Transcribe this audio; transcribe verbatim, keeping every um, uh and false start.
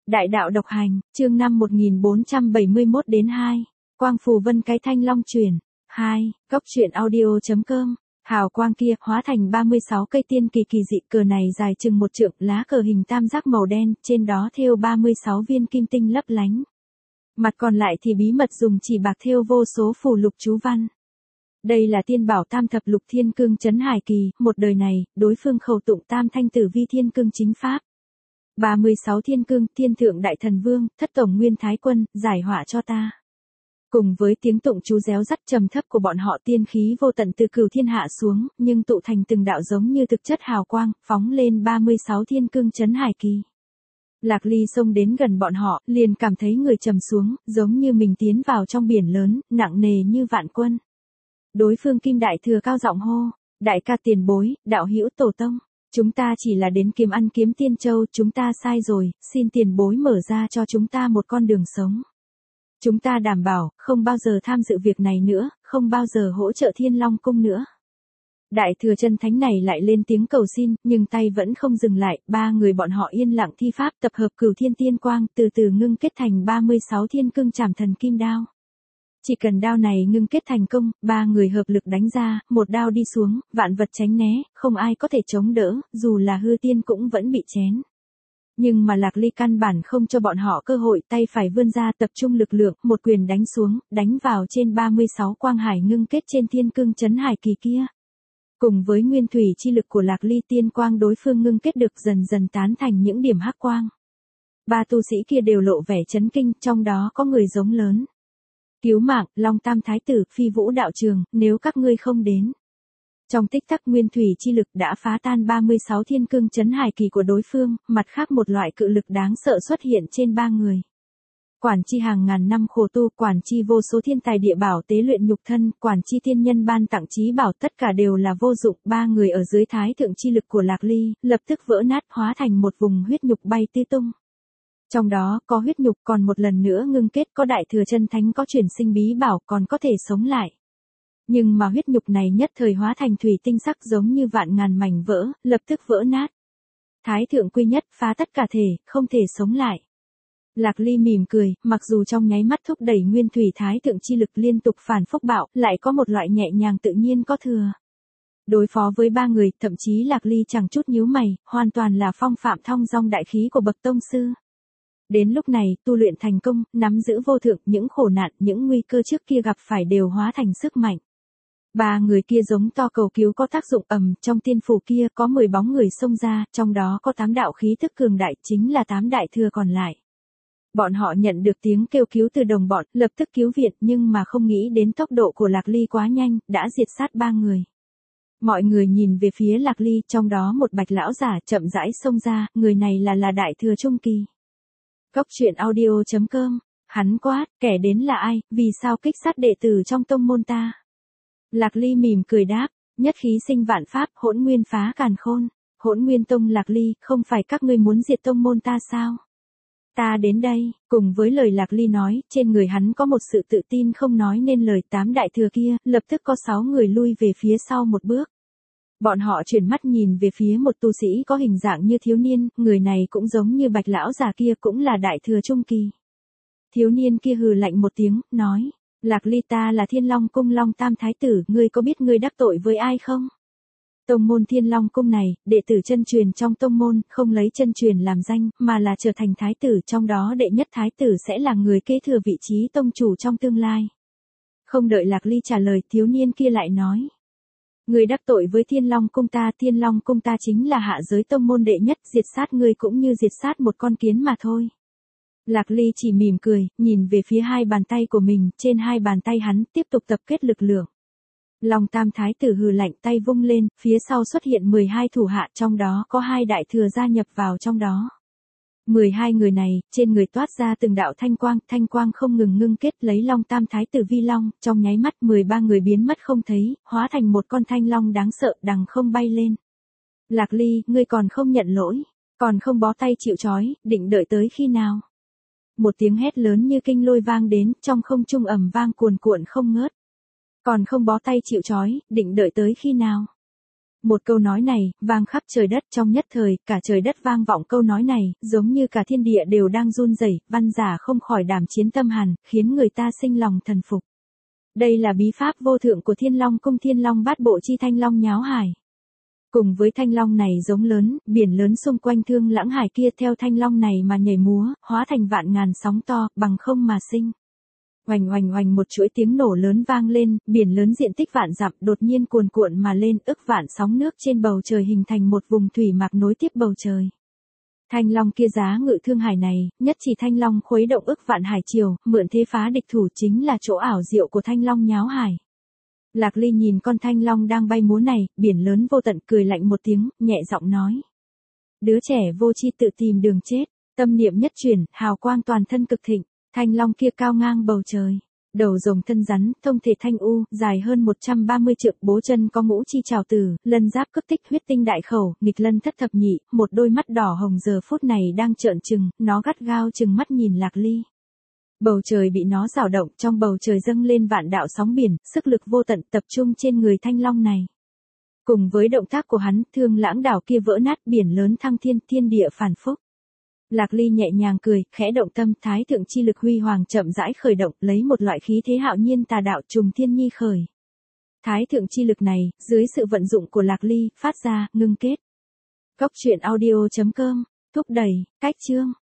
Đại đạo độc hành, chương năm một nghìn bốn trăm bảy mươi mốt đến hai. Quang phù vân cái thanh long truyền. hai. Góc truyện audio chấm com. Hào quang kia hóa thành ba mươi sáu cây tiên kỳ kỳ dị, cờ này dài chừng một trượng, lá cờ hình tam giác màu đen, trên đó thêu ba mươi sáu viên kim tinh lấp lánh. Mặt còn lại thì bí mật dùng chỉ bạc thêu vô số phù lục chú văn. Đây là tiên bảo tam thập lục thiên cương trấn hải kỳ, một đời này, đối phương khẩu tụng tam thanh tử vi thiên cương chính pháp. ba mươi sáu thiên cương, thiên thượng đại thần vương, thất tổng nguyên thái quân, giải họa cho ta. Cùng với tiếng tụng chú réo rắt trầm thấp của bọn họ, tiên khí vô tận từ cửu thiên hạ xuống, nhưng tụ thành từng đạo giống như thực chất hào quang, phóng lên ba mươi sáu thiên cương trấn hải kỳ. Lạc Ly xông đến gần bọn họ, liền cảm thấy người trầm xuống, giống như mình tiến vào trong biển lớn, nặng nề như vạn quân. Đối phương Kim Đại Thừa cao giọng hô, đại ca tiền bối, đạo hữu tổ tông. Chúng ta chỉ là đến kiếm ăn kiếm tiên châu, chúng ta sai rồi, xin tiền bối mở ra cho chúng ta một con đường sống. Chúng ta đảm bảo, không bao giờ tham dự việc này nữa, không bao giờ hỗ trợ Thiên Long Cung nữa. Đại thừa chân thánh này lại lên tiếng cầu xin, nhưng tay vẫn không dừng lại, ba người bọn họ yên lặng thi pháp tập hợp cửu thiên tiên quang, từ từ ngưng kết thành ba mươi sáu thiên cương trảm thần kim đao. Chỉ cần đao này ngưng kết thành công, ba người hợp lực đánh ra, một đao đi xuống, vạn vật tránh né, không ai có thể chống đỡ, dù là hư tiên cũng vẫn bị chén. Nhưng mà Lạc Ly căn bản không cho bọn họ cơ hội, tay phải vươn ra tập trung lực lượng, một quyền đánh xuống, đánh vào trên ba mươi sáu quang hải ngưng kết trên thiên cương trấn hải kỳ kia. Cùng với nguyên thủy chi lực của Lạc Ly, tiên quang đối phương ngưng kết được dần dần tán thành những điểm hắc quang. Ba tu sĩ kia đều lộ vẻ chấn kinh, trong đó có người giống lớn. Cứu mạng, Long Tam Thái Tử, Phi Vũ Đạo Trường, nếu các ngươi không đến. Trong tích tắc nguyên thủy chi lực đã phá tan ba mươi sáu thiên cương trấn hải kỳ của đối phương, mặt khác một loại cự lực đáng sợ xuất hiện trên ba người. Quản chi hàng ngàn năm khổ tu, quản chi vô số thiên tài địa bảo tế luyện nhục thân, quản chi tiên nhân ban tặng trí bảo, tất cả đều là vô dụng. Ba người ở dưới thái thượng chi lực của Lạc Ly, lập tức vỡ nát, hóa thành một vùng huyết nhục bay tứ tung. Trong đó có huyết nhục còn một lần nữa ngưng kết, có đại thừa chân thánh, có chuyển sinh bí bảo, còn có thể sống lại. Nhưng mà huyết nhục này nhất thời hóa thành thủy tinh sắc, giống như vạn ngàn mảnh vỡ, lập tức vỡ nát. Thái thượng quy nhất, phá tất cả thể, không thể sống lại. Lạc Ly mỉm cười, mặc dù trong nháy mắt thúc đẩy nguyên thủy thái thượng chi lực liên tục phản phúc bạo, lại có một loại nhẹ nhàng tự nhiên có thừa. Đối phó với ba người, thậm chí Lạc Ly chẳng chút nhíu mày, hoàn toàn là phong phạm thong dong đại khí của bậc tông sư. Đến lúc này, tu luyện thành công, nắm giữ vô thượng, những khổ nạn, những nguy cơ trước kia gặp phải đều hóa thành sức mạnh. Ba người kia giống to cầu cứu có tác dụng ầm, trong tiên phủ kia có mười bóng người xông ra, trong đó có tám đạo khí thức cường đại, chính là tám đại thừa còn lại. Bọn họ nhận được tiếng kêu cứu từ đồng bọn, lập tức cứu viện, nhưng mà không nghĩ đến tốc độ của Lạc Ly quá nhanh, đã diệt sát ba người. Mọi người nhìn về phía Lạc Ly, trong đó một bạch lão giả chậm rãi xông ra, người này là là đại thừa trung kỳ. Góc truyện audio chấm com. Hắn quát, kẻ đến là ai, vì sao kích sát đệ tử trong tông môn ta? Lạc Ly mỉm cười đáp, nhất khí sinh vạn pháp, hỗn nguyên phá càn khôn. Hỗn nguyên tông Lạc Ly, không phải các ngươi muốn diệt tông môn ta sao? Ta đến đây, cùng với lời Lạc Ly nói, trên người hắn có một sự tự tin không nói nên lời. Tám đại thừa kia, lập tức có sáu người lui về phía sau một bước. Bọn họ chuyển mắt nhìn về phía một tu sĩ có hình dạng như thiếu niên, người này cũng giống như bạch lão già kia, cũng là đại thừa trung kỳ. Thiếu niên kia hừ lạnh một tiếng, nói, Lạc Ly, ta là Thiên Long Cung Long Tam Thái Tử, ngươi có biết ngươi đắc tội với ai không? Tông môn Thiên Long Cung này, đệ tử chân truyền trong tông môn, không lấy chân truyền làm danh, mà là trở thành thái tử, trong đó đệ nhất thái tử sẽ là người kế thừa vị trí tông chủ trong tương lai. Không đợi Lạc Ly trả lời, thiếu niên kia lại nói, ngươi đắc tội với Thiên Long Cung ta, Thiên Long Cung ta chính là hạ giới tông môn đệ nhất, diệt sát ngươi cũng như diệt sát một con kiến mà thôi. Lạc Ly chỉ mỉm cười, nhìn về phía hai bàn tay của mình, trên hai bàn tay hắn tiếp tục tập kết lực lượng. Long Tam Thái Tử hừ lạnh, tay vung lên, phía sau xuất hiện mười hai thủ hạ, trong đó có hai đại thừa gia nhập vào trong đó. mười hai người này, trên người toát ra từng đạo thanh quang, thanh quang không ngừng ngưng kết lấy Long Tam Thái Tử vi long, trong nháy mắt mười ba người biến mất không thấy, hóa thành một con thanh long đáng sợ, đằng không bay lên. Lạc Ly, ngươi còn không nhận lỗi, còn không bó tay chịu trói, định đợi tới khi nào? Một tiếng hét lớn như kinh lôi vang đến, trong không trung ầm vang cuồn cuộn không ngớt. Còn không bó tay chịu trói, định đợi tới khi nào? Một câu nói này, vang khắp trời đất, trong nhất thời, cả trời đất vang vọng câu nói này, giống như cả thiên địa đều đang run rẩy, văn giả không khỏi đảm chiến tâm hàn, khiến người ta sinh lòng thần phục. Đây là bí pháp vô thượng của Thiên Long Cung, Thiên Long Bát Bộ chi Thanh Long nháo hải. Cùng với thanh long này giống lớn, biển lớn xung quanh Thương Lãng Hải kia theo thanh long này mà nhảy múa, hóa thành vạn ngàn sóng to, bằng không mà sinh. Oành oành oành, một chuỗi tiếng nổ lớn vang lên, biển lớn diện tích vạn dặm đột nhiên cuồn cuộn mà lên, ức vạn sóng nước trên bầu trời hình thành một vùng thủy mạc nối tiếp bầu trời. Thanh long kia giá ngự Thương Hải này, nhất chỉ thanh long khuấy động ức vạn hải triều, mượn thế phá địch thủ, chính là chỗ ảo diệu của thanh long nháo hải. Lạc Ly nhìn con thanh long đang bay múa này, biển lớn vô tận, cười lạnh một tiếng, nhẹ giọng nói: Đứa trẻ vô tri tự tìm đường chết. Tâm niệm nhất chuyển, hào quang toàn thân cực thịnh, thanh long kia cao ngang bầu trời. Đầu rồng thân rắn, thông thể thanh u, dài hơn một trăm ba mươi trượng, bố chân có ngũ chi trảo tử, lân giáp cấp tích, huyết tinh đại khẩu, nghịch lân thất thập nhị, một đôi mắt đỏ hồng giờ phút này đang trợn trừng, nó gắt gao trừng mắt nhìn Lạc Ly. Bầu trời bị nó xảo động, trong bầu trời dâng lên vạn đạo sóng biển, sức lực vô tận tập trung trên người thanh long này. Cùng với động tác của hắn, Thương Lãng đảo kia vỡ nát, biển lớn thăng thiên, thiên địa phản phúc. Lạc Ly nhẹ nhàng cười, khẽ động tâm, thái thượng chi lực huy hoàng chậm rãi khởi động, lấy một loại khí thế hạo nhiên tà đạo trùng thiên nhi khởi. Thái thượng chi lực này, dưới sự vận dụng của Lạc Ly, phát ra, ngưng kết. Góc truyện audio chấm com, thúc đẩy, cách chương.